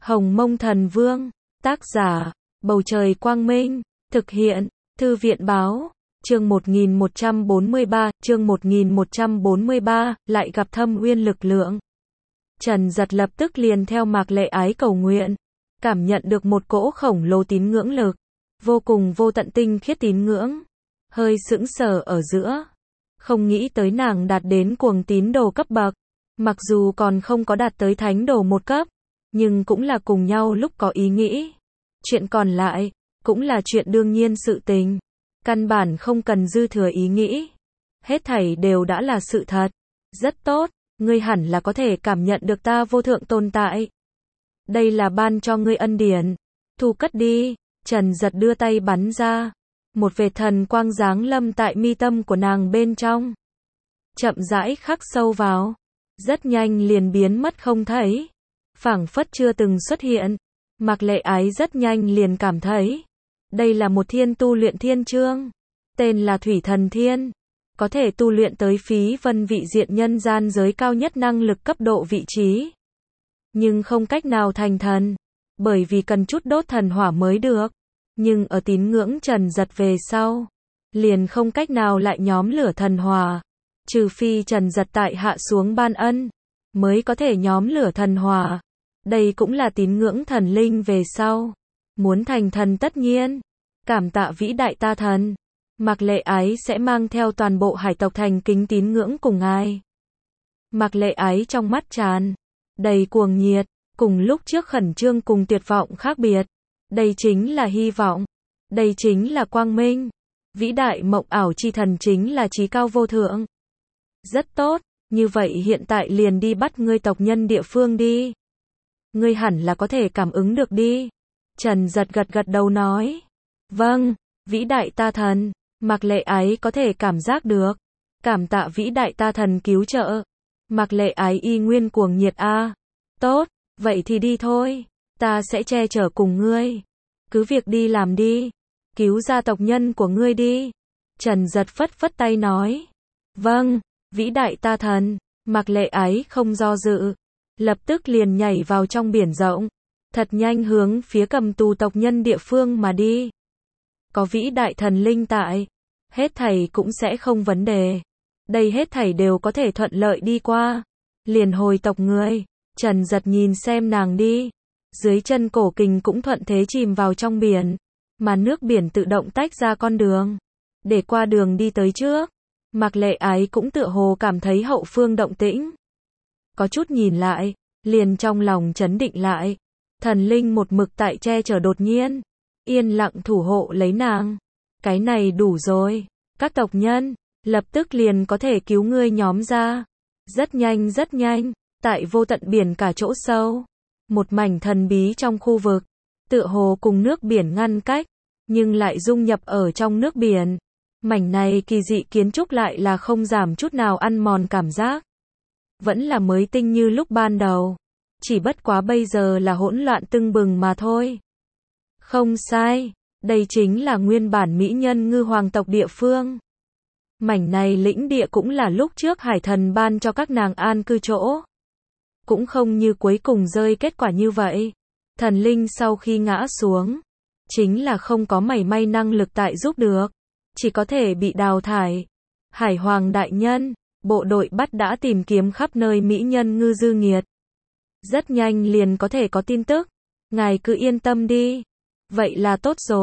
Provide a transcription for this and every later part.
Hồng Mông Thần Vương, tác giả, Bầu Trời Quang Minh, thực hiện, Thư viện Báo, chương 1143, lại gặp Thâm Uyên lực lượng. Trần Giật lập tức liền theo Mạc Lệ Ái cầu nguyện, cảm nhận được một cỗ khổng lồ tín ngưỡng lực, vô cùng vô tận tinh khiết tín ngưỡng, hơi sững sờ ở giữa. Không nghĩ tới nàng đạt đến cuồng tín đồ cấp bậc, mặc dù còn không có đạt tới thánh đồ một cấp, nhưng cũng là cùng nhau lúc có ý nghĩ. Chuyện còn lại, cũng là chuyện đương nhiên sự tình, căn bản không cần dư thừa ý nghĩ. Hết thảy đều đã là sự thật. Rất tốt, ngươi hẳn là có thể cảm nhận được ta vô thượng tồn tại. Đây là ban cho ngươi ân điển. Thu cất đi. Trần Giật đưa tay bắn ra. Một vệt thần quang giáng lâm tại mi tâm của nàng bên trong. Chậm rãi khắc sâu vào. Rất nhanh liền biến mất không thấy. Phảng phất chưa từng xuất hiện. Mạc Lệ Ái rất nhanh liền cảm thấy. Đây là một thiên tu luyện thiên chương. Tên là Thủy Thần Thiên. Có thể tu luyện tới phí vân vị diện nhân gian giới cao nhất năng lực cấp độ vị trí. Nhưng không cách nào thành thần. Bởi vì cần chút đốt thần hỏa mới được. Nhưng ở tín ngưỡng Trần Giật về sau, liền không cách nào lại nhóm lửa thần hỏa. Trừ phi Trần Giật tại hạ xuống ban ân, mới có thể nhóm lửa thần hỏa. Đây cũng là tín ngưỡng thần linh về sau. Muốn thành thần tất nhiên. Cảm tạ vĩ đại ta thần. Mạc Lệ Ái sẽ mang theo toàn bộ hải tộc thành kính tín ngưỡng cùng ngài. Mạc Lệ Ái trong mắt tràn đầy cuồng nhiệt, cùng lúc trước khẩn trương cùng tuyệt vọng khác biệt. Đây chính là hy vọng. Đây chính là quang minh. Vĩ đại mộng ảo chi thần chính là chí cao vô thượng. Rất tốt, như vậy hiện tại liền đi bắt ngươi tộc nhân địa phương đi. Ngươi hẳn là có thể cảm ứng được đi. Trần Giật gật gật đầu nói. Vâng, vĩ đại ta thần. Mạc Lệ Ái có thể cảm giác được. Cảm tạ vĩ đại ta thần cứu trợ. Mạc Lệ Ái y nguyên cuồng nhiệt a. Tốt, vậy thì đi thôi. Ta sẽ che chở cùng ngươi. Cứ việc đi làm đi. Cứu gia tộc nhân của ngươi đi. Trần Giật phất phất tay nói. Vâng, vĩ đại ta thần. Mạc Lệ Ái không do dự. Lập tức liền nhảy vào trong biển rộng. Thật nhanh hướng phía cầm tù tộc nhân địa phương mà đi. Có vĩ đại thần linh tại. Hết thảy cũng sẽ không vấn đề. Đây hết thảy đều có thể thuận lợi đi qua. Liền hồi tộc người. Trần Giật nhìn xem nàng đi. Dưới chân cổ kình cũng thuận thế chìm vào trong biển. Mà nước biển tự động tách ra con đường. Để qua đường đi tới trước. Mạc Lệ Ái cũng tựa hồ cảm thấy hậu phương động tĩnh. Có chút nhìn lại. Liền trong lòng chấn định lại. Thần linh một mực tại che chở đột nhiên. Yên lặng thủ hộ lấy nàng. Cái này đủ rồi. Các tộc nhân, lập tức liền có thể cứu ngươi nhóm ra. Rất nhanh, tại vô tận biển cả chỗ sâu. Một mảnh thần bí trong khu vực. Tựa hồ cùng nước biển ngăn cách, nhưng lại dung nhập ở trong nước biển. Mảnh này kỳ dị kiến trúc lại là không giảm chút nào ăn mòn cảm giác. Vẫn là mới tinh như lúc ban đầu. Chỉ bất quá bây giờ là hỗn loạn tưng bừng mà thôi. Không sai, đây chính là nguyên bản mỹ nhân ngư hoàng tộc địa phương. Mảnh này lĩnh địa cũng là lúc trước hải thần ban cho các nàng an cư chỗ. Cũng không như cuối cùng rơi kết quả như vậy. Thần linh sau khi ngã xuống, chính là không có mảy may năng lực tại giúp được. Chỉ có thể bị đào thải. Hải hoàng đại nhân, bộ đội bắt đã tìm kiếm khắp nơi mỹ nhân ngư dư nghiệt. Rất nhanh liền có thể có tin tức. Ngài cứ yên tâm đi. Vậy là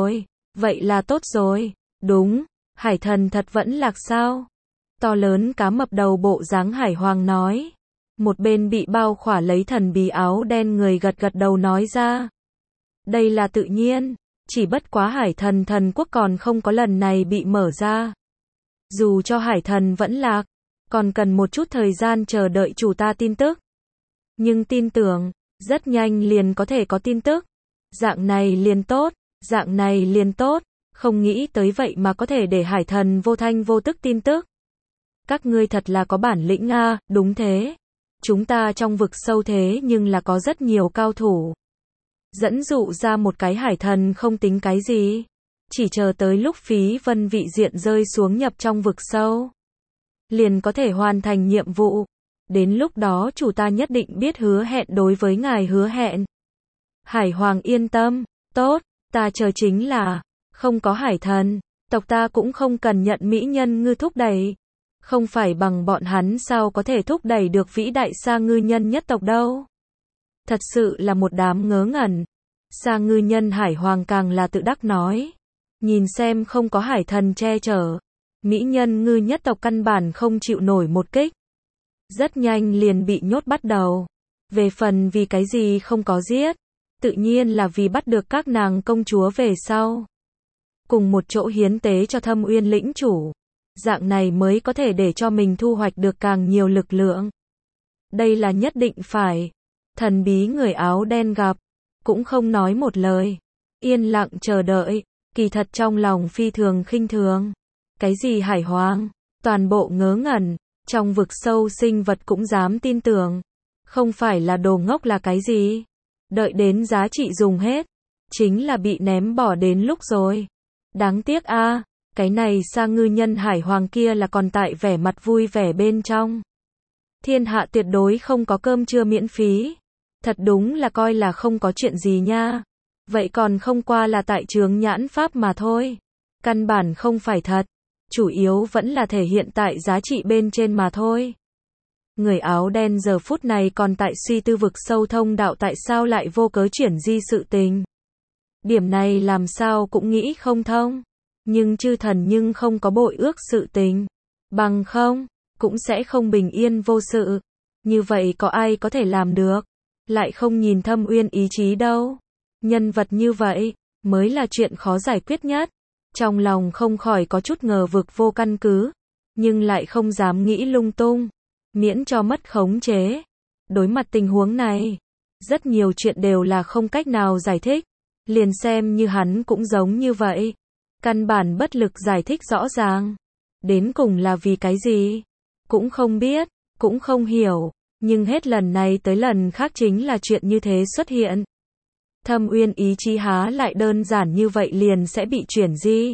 tốt rồi. Đúng, hải thần thật vẫn lạc sao? To lớn cá mập đầu bộ dáng hải hoàng nói. Một bên bị bao khỏa lấy thần bí áo đen người gật gật đầu nói ra. Đây là tự nhiên, chỉ bất quá hải thần thần quốc còn không có lần này bị mở ra. Dù cho hải thần vẫn lạc, còn cần một chút thời gian chờ đợi chủ ta tin tức. Nhưng tin tưởng, rất nhanh liền có thể có tin tức. Dạng này liền tốt, không nghĩ tới vậy mà có thể để hải thần vô thanh vô tức tin tức. Các ngươi thật là có bản lĩnh a, đúng thế. Chúng ta trong vực sâu thế nhưng là có rất nhiều cao thủ. Dẫn dụ ra một cái hải thần không tính cái gì. Chỉ chờ tới lúc phí vân vị diện rơi xuống nhập trong vực sâu. Liền có thể hoàn thành nhiệm vụ. Đến lúc đó chủ ta nhất định biết hứa hẹn đối với ngài hứa hẹn. Hải Hoàng yên tâm, tốt, ta chờ chính là, không có hải thần, tộc ta cũng không cần nhận mỹ nhân ngư thúc đẩy. Không phải bằng bọn hắn sao có thể thúc đẩy được vĩ đại Sa Ngư Nhân nhất tộc đâu. Thật sự là một đám ngớ ngẩn. Sa Ngư Nhân Hải Hoàng càng là tự đắc nói. Nhìn xem không có hải thần che chở. Mỹ nhân ngư nhất tộc căn bản không chịu nổi một kích. Rất nhanh liền bị nhốt bắt đầu. Về phần vì cái gì không có giết. Tự nhiên là vì bắt được các nàng công chúa về sau. Cùng một chỗ hiến tế cho Thâm Uyên lĩnh chủ. Dạng này mới có thể để cho mình thu hoạch được càng nhiều lực lượng. Đây là nhất định phải. Thần bí người áo đen gặp. Cũng không nói một lời. Yên lặng chờ đợi. Kỳ thật trong lòng phi thường khinh thường. Cái gì Hải Hoàng? Toàn bộ ngớ ngẩn. Trong vực sâu sinh vật cũng dám tin tưởng. Không phải là đồ ngốc là cái gì? Đợi đến giá trị dùng hết. Chính là bị ném bỏ đến lúc rồi. Đáng tiếc a. Cái này Sa Ngư Nhân Hải Hoàng kia là còn tại vẻ mặt vui vẻ bên trong. Thiên hạ tuyệt đối không có cơm trưa miễn phí. Thật đúng là coi là không có chuyện gì nha. Vậy còn không qua là tại chướng nhãn pháp mà thôi. Căn bản không phải thật. Chủ yếu vẫn là thể hiện tại giá trị bên trên mà thôi. Người áo đen giờ phút này còn tại suy tư vực sâu thông đạo tại sao lại vô cớ chuyển di sự tình. Điểm này làm sao cũng nghĩ không thông. Nhưng chư thần nhưng không có bội ước sự tình. Bằng không, cũng sẽ không bình yên vô sự. Như vậy có ai có thể làm được? Lại không nhìn Thâm Uyên ý chí đâu. Nhân vật như vậy, mới là chuyện khó giải quyết nhất. Trong lòng không khỏi có chút ngờ vực vô căn cứ. Nhưng lại không dám nghĩ lung tung. Miễn cho mất khống chế. Đối mặt tình huống này, rất nhiều chuyện đều là không cách nào giải thích. Liền xem như hắn cũng giống như vậy. Căn bản bất lực giải thích rõ ràng. Đến cùng là vì cái gì? Cũng không biết, cũng không hiểu. Nhưng hết lần này tới lần khác chính là chuyện như thế xuất hiện. Thâm Uyên ý chí há lại đơn giản như vậy liền sẽ bị chuyển di.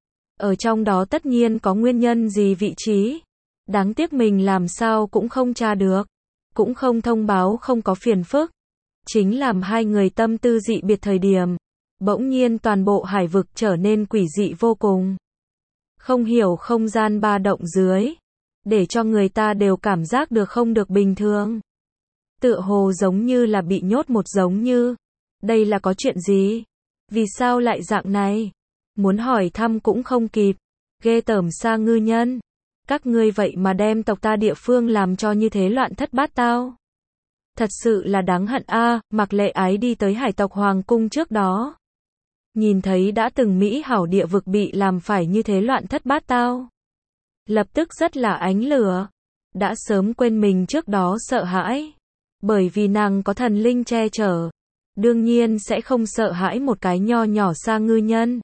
Ở trong đó tất nhiên có nguyên nhân gì vị trí. Đáng tiếc mình làm sao cũng không tra được. Cũng không thông báo không có phiền phức. Chính làm hai người tâm tư dị biệt thời điểm. Bỗng nhiên toàn bộ hải vực trở nên quỷ dị vô cùng. Không hiểu không gian ba động dưới. Để cho người ta đều cảm giác được không được bình thường. Tựa hồ giống như là bị nhốt một giống như. Đây là có chuyện gì? Vì sao lại dạng này? Muốn hỏi thăm cũng không kịp. Ghê tởm Sa Ngư Nhân. Các ngươi vậy mà đem tộc ta địa phương làm cho như thế loạn thất bát tao. Thật sự là đáng hận a. Mạc Lệ Ái đi tới hải tộc hoàng cung trước đó. Nhìn thấy đã từng mỹ hảo địa vực bị làm phải như thế loạn thất bát tao. Lập tức rất là ánh lửa. Đã sớm quên mình trước đó sợ hãi. Bởi vì nàng có thần linh che chở. Đương nhiên sẽ không sợ hãi một cái nho nhỏ Sa Ngư Nhân.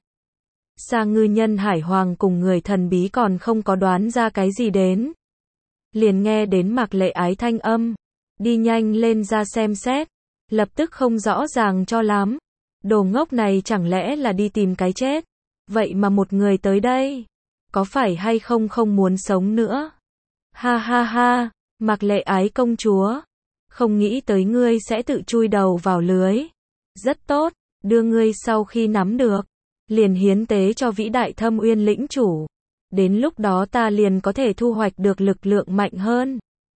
Sa Ngư Nhân Hải Hoàng cùng người thần bí còn không có đoán ra cái gì đến. Liền nghe đến Mạc Lệ Ái thanh âm. Đi nhanh lên ra xem xét. Lập tức không rõ ràng cho lắm. Đồ ngốc này chẳng lẽ là đi tìm cái chết. Vậy mà một người tới đây. Có phải hay không không muốn sống nữa. Ha ha ha. Mạc Lệ Ái công chúa. Không nghĩ tới ngươi sẽ tự chui đầu vào lưới. Rất tốt. Đưa ngươi sau khi nắm được. Liền hiến tế cho vĩ đại Thâm Uyên lĩnh chủ. Đến lúc đó ta liền có thể thu hoạch được lực lượng mạnh hơn.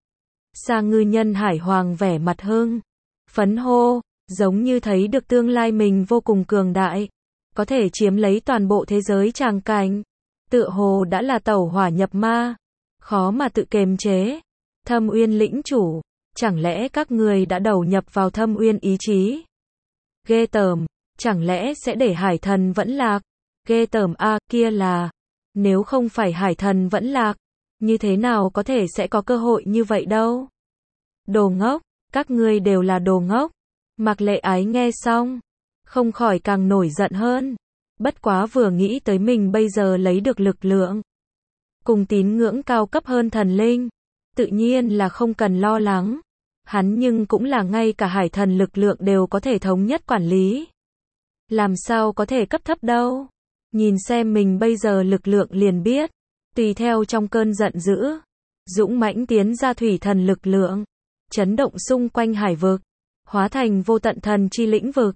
Sa Ngư Nhân Hải Hoàng vẻ mặt hưng phấn hô, giống như thấy được tương lai mình vô cùng cường đại, có thể chiếm lấy toàn bộ thế giới tràng cảnh. Tựa hồ đã là tẩu hỏa nhập ma, khó mà tự kiềm chế. Thâm Uyên lĩnh chủ, chẳng lẽ các người đã đầu nhập vào Thâm Uyên ý chí? Ghê tởm, chẳng lẽ sẽ để hải thần vẫn lạc? Ghê tởm a, kia là, nếu không phải hải thần vẫn lạc, như thế nào có thể sẽ có cơ hội như vậy đâu? Đồ ngốc, các ngươi đều là đồ ngốc. Mạc Lệ Ái nghe xong, không khỏi càng nổi giận hơn. Bất quá vừa nghĩ tới mình bây giờ lấy được lực lượng, cùng tín ngưỡng cao cấp hơn thần linh, tự nhiên là không cần lo lắng. Hắn nhưng cũng là ngay cả hải thần lực lượng đều có thể thống nhất quản lý. Làm sao có thể cấp thấp đâu. Nhìn xem mình bây giờ lực lượng liền biết. Tùy theo trong cơn giận dữ, dũng mãnh tiến ra thủy thần lực lượng, chấn động xung quanh hải vực, hóa thành vô tận thần chi lĩnh vực.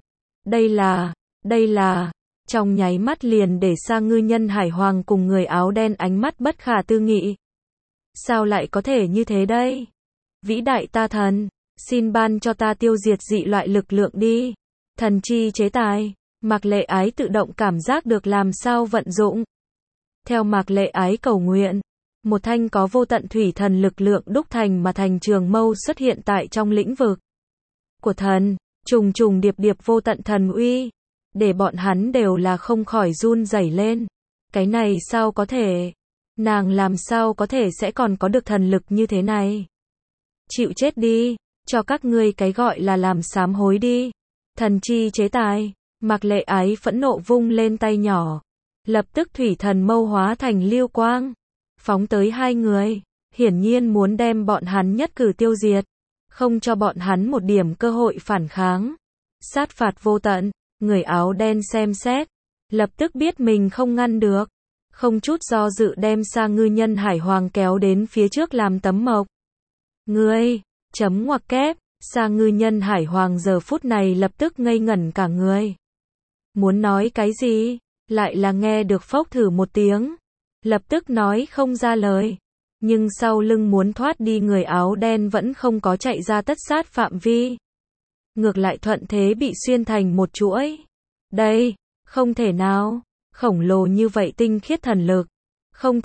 Đây là, trong nháy mắt liền để Sa Ngư Nhân Hải Hoàng cùng người áo đen ánh mắt bất khả tư nghị. Sao lại có thể như thế đây? Vĩ đại ta thần, xin ban cho ta tiêu diệt dị loại lực lượng đi. Thần chi chế tài, Mạc Lệ Ái tự động cảm giác được làm sao vận dụng. Theo Mạc Lệ Ái cầu nguyện, một thanh có vô tận thủy thần lực lượng đúc thành mà thành trường mâu xuất hiện tại trong lĩnh vực của thần, trùng trùng điệp điệp vô tận thần uy, để bọn hắn đều là không khỏi run rẩy lên. Cái này sao có thể? Nàng làm sao có thể sẽ còn có được thần lực như thế này? Chịu chết đi, cho các ngươi cái gọi là làm sám hối đi. Thần chi chế tài, Mạc Lệ Ái phẫn nộ vung lên tay nhỏ. Lập tức thủy thần mâu hóa thành lưu quang, phóng tới hai người, hiển nhiên muốn đem bọn hắn nhất cử tiêu diệt, không cho bọn hắn một điểm cơ hội phản kháng. Sát phạt vô tận, người áo đen xem xét, lập tức biết mình không ngăn được, không chút do dự đem Sa Ngư Nhân Hải Hoàng kéo đến phía trước làm tấm mộc. Ngươi, chấm ngoặc kép, Sa Ngư Nhân Hải Hoàng giờ phút này lập tức ngây ngẩn cả người. Muốn nói cái gì, lại là nghe được phốc thử một tiếng, lập tức nói không ra lời. Nhưng sau lưng muốn thoát đi người áo đen vẫn không có chạy ra tất sát phạm vi. Ngược lại thuận thế bị xuyên thành một chuỗi. Đây, không thể nào, khổng lồ như vậy tinh khiết thần lực. Không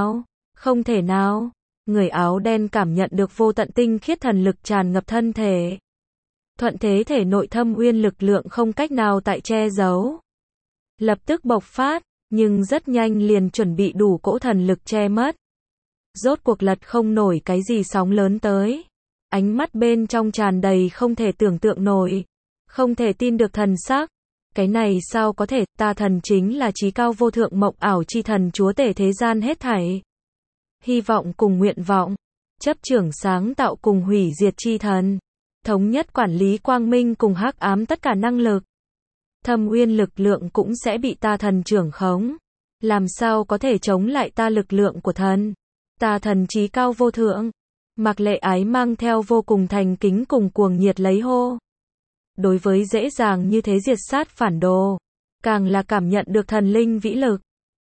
thể nào. Người áo đen cảm nhận được vô tận tinh khiết thần lực tràn ngập thân thể. Thuận thế thể nội thâm uyên lực lượng không cách nào tại che giấu. Lập tức bộc phát, nhưng rất nhanh liền chuẩn bị đủ cỗ thần lực che mất. Rốt cuộc lật không nổi cái gì sóng lớn tới. Ánh mắt bên trong tràn đầy không thể tưởng tượng nổi. Không thể tin được thần sắc. Cái này sao có thể, ta thần chính là chí cao vô thượng mộng ảo chi thần chúa tể thế gian hết thảy. Hy vọng cùng nguyện vọng, chấp trưởng sáng tạo cùng hủy diệt chi thần. Thống nhất quản lý quang minh cùng hắc ám tất cả năng lực. Thâm uyên lực lượng cũng sẽ bị ta thần trưởng khống. Làm sao có thể chống lại ta lực lượng của thần? Ta thần chí cao vô thượng. Mạc Lệ Ái mang theo vô cùng thành kính cùng cuồng nhiệt lấy hô. Đối với dễ dàng như thế diệt sát phản đồ, càng là cảm nhận được thần linh vĩ lực.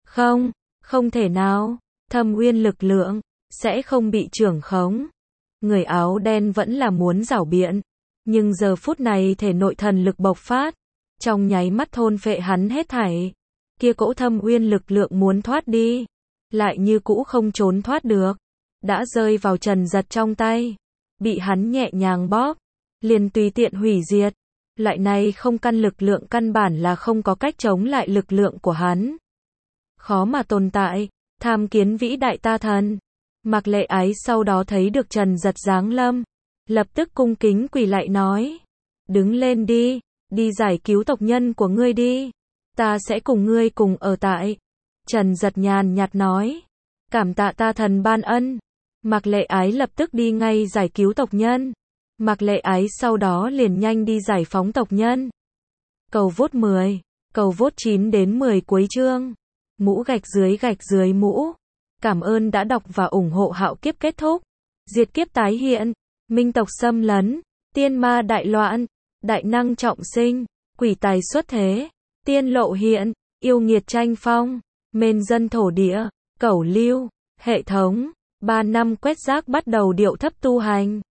Không thể nào, thâm uyên lực lượng sẽ không bị trưởng khống. Người áo đen vẫn là muốn giảo biện, nhưng giờ phút này thể nội thần lực bộc phát, trong nháy mắt thôn phệ hắn hết thảy. Kia cỗ thâm uyên lực lượng muốn thoát đi, lại như cũ không trốn thoát được, đã rơi vào Trần Giật trong tay, bị hắn nhẹ nhàng bóp, liền tùy tiện hủy diệt. Loại này không căn lực lượng căn bản là không có cách chống lại lực lượng của hắn. Khó mà tồn tại, tham kiến vĩ đại ta thần. Mạc Lệ Ái sau đó thấy được Trần Giật giáng lâm, lập tức cung kính quỳ lại nói. Đứng lên đi, đi giải cứu tộc nhân của ngươi đi. Ta sẽ cùng ngươi cùng ở tại. Trần Giật nhàn nhạt nói. Cảm tạ ta thần ban ân. Mạc Lệ Ái lập tức đi ngay giải cứu tộc nhân. Mạc Lệ Ái sau đó liền nhanh đi giải phóng tộc nhân. Cầu vote 10, cầu vote 9 đến 10 cuối chương. Mũ gạch dưới mũ. Cảm ơn đã đọc và ủng hộ. Hạo kiếp kết thúc, diệt kiếp tái hiện, minh tộc xâm lấn, tiên ma đại loạn, đại năng trọng sinh, quỷ tài xuất thế, tiên lộ hiện, yêu nghiệt tranh phong, mên dân thổ địa, cẩu lưu, hệ thống, 3 năm quét rác bắt đầu điệu thấp tu hành.